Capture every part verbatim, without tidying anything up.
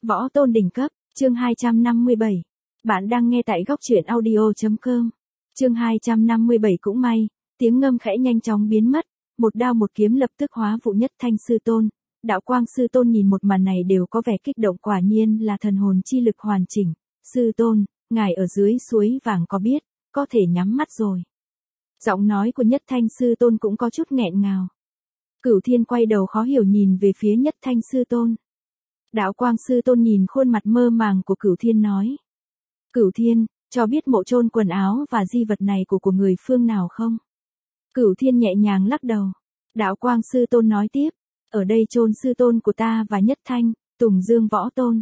Võ tôn đỉnh cấp, chương hai trăm năm mươi bảy. Bạn đang nghe tại góc truyện audio chấm com. Chương hai trăm năm mươi bảy cũng may, tiếng ngâm khẽ nhanh chóng biến mất, một đao một kiếm lập tức hóa vụ Nhất Thanh sư tôn. Đạo Quang sư tôn nhìn một màn này đều có vẻ kích động, quả nhiên là thần hồn chi lực hoàn chỉnh. Sư tôn, ngài ở dưới suối vàng có biết, có thể nhắm mắt rồi. Giọng nói của Nhất Thanh sư tôn cũng có chút nghẹn ngào. Cửu Thiên quay đầu khó hiểu nhìn về phía Nhất Thanh sư tôn. Đạo Quang sư tôn nhìn khuôn mặt mơ màng của Cửu Thiên nói. Cửu Thiên, cho biết mộ chôn quần áo và di vật này của của người phương nào không? Cửu Thiên nhẹ nhàng lắc đầu. Đạo Quang sư tôn nói tiếp. Ở đây chôn sư tôn của ta và Nhất Thanh, Tùng Dương Võ Tôn.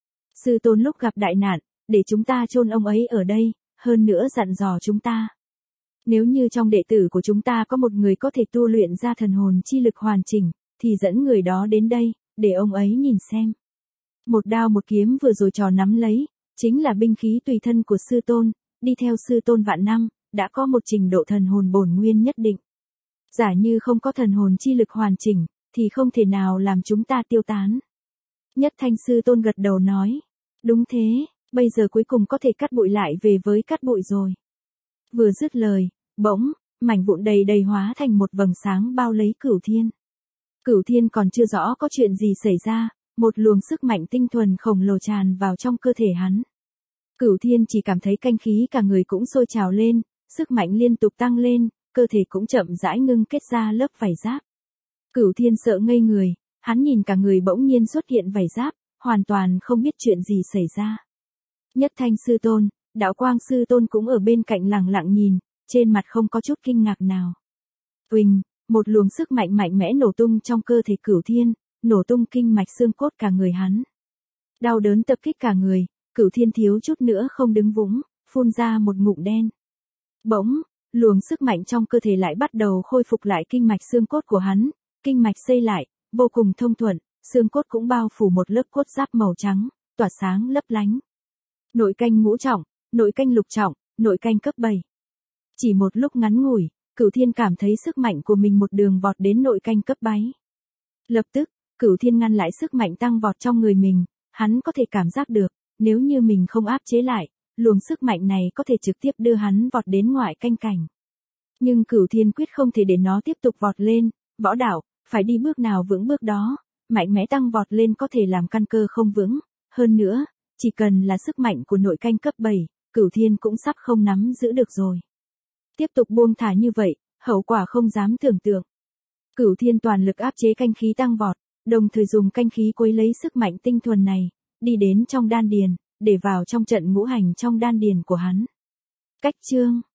Sư tôn lúc gặp đại nạn, để chúng ta chôn ông ấy ở đây, hơn nữa dặn dò chúng ta. Nếu như trong đệ tử của chúng ta có một người có thể tu luyện ra thần hồn chi lực hoàn chỉnh, thì dẫn người đó đến đây, để ông ấy nhìn xem. Một đao một kiếm vừa rồi trò nắm lấy, chính là binh khí tùy thân của sư tôn, đi theo sư tôn vạn năm, đã có một trình độ thần hồn bổn nguyên nhất định. Giả như không có thần hồn chi lực hoàn chỉnh, thì không thể nào làm chúng ta tiêu tán. Nhất Thanh sư tôn gật đầu nói. Đúng thế, bây giờ cuối cùng có thể cắt bụi lại về với cắt bụi rồi. Vừa dứt lời, bỗng, mảnh vụn đầy đầy hóa thành một vầng sáng bao lấy Cửu Thiên. Cửu Thiên còn chưa rõ có chuyện gì xảy ra, một luồng sức mạnh tinh thuần khổng lồ tràn vào trong cơ thể hắn. Cửu Thiên chỉ cảm thấy canh khí cả người cũng sôi trào lên, sức mạnh liên tục tăng lên, cơ thể cũng chậm rãi ngưng kết ra lớp vảy giáp. Cửu Thiên sợ ngây người, hắn nhìn cả người bỗng nhiên xuất hiện vảy giáp, hoàn toàn không biết chuyện gì xảy ra. Nhất Thanh sư tôn, Đạo Quang sư tôn cũng ở bên cạnh lặng lặng nhìn, trên mặt không có chút kinh ngạc nào. Uỳnh, một luồng sức mạnh mạnh mẽ nổ tung trong cơ thể Cửu Thiên, nổ tung kinh mạch xương cốt cả người hắn. Đau đớn tập kích cả người, Cửu Thiên thiếu chút nữa không đứng vững, phun ra một ngụm đen. Bỗng, luồng sức mạnh trong cơ thể lại bắt đầu khôi phục lại kinh mạch xương cốt của hắn, kinh mạch xây lại, vô cùng thông thuận, xương cốt cũng bao phủ một lớp cốt giáp màu trắng, tỏa sáng lấp lánh. Nội canh ngũ trọng, nội canh lục trọng, nội canh cấp bảy. Chỉ một lúc ngắn ngủi, Cửu Thiên cảm thấy sức mạnh của mình một đường vọt đến nội canh cấp bảy. Lập tức, Cửu Thiên ngăn lại sức mạnh tăng vọt trong người mình, hắn có thể cảm giác được, nếu như mình không áp chế lại, luồng sức mạnh này có thể trực tiếp đưa hắn vọt đến ngoại canh cảnh. Nhưng Cửu Thiên quyết không thể để nó tiếp tục vọt lên, võ đạo, phải đi bước nào vững bước đó, mạnh mẽ tăng vọt lên có thể làm căn cơ không vững, hơn nữa, chỉ cần là sức mạnh của nội canh cấp bảy, Cửu Thiên cũng sắp không nắm giữ được rồi. Tiếp tục buông thả như vậy, hậu quả không dám tưởng tượng. Cửu Thiên toàn lực áp chế canh khí tăng vọt, đồng thời dùng canh khí quấy lấy sức mạnh tinh thuần này, đi đến trong đan điền, để vào trong trận ngũ hành trong đan điền của hắn. Cách chương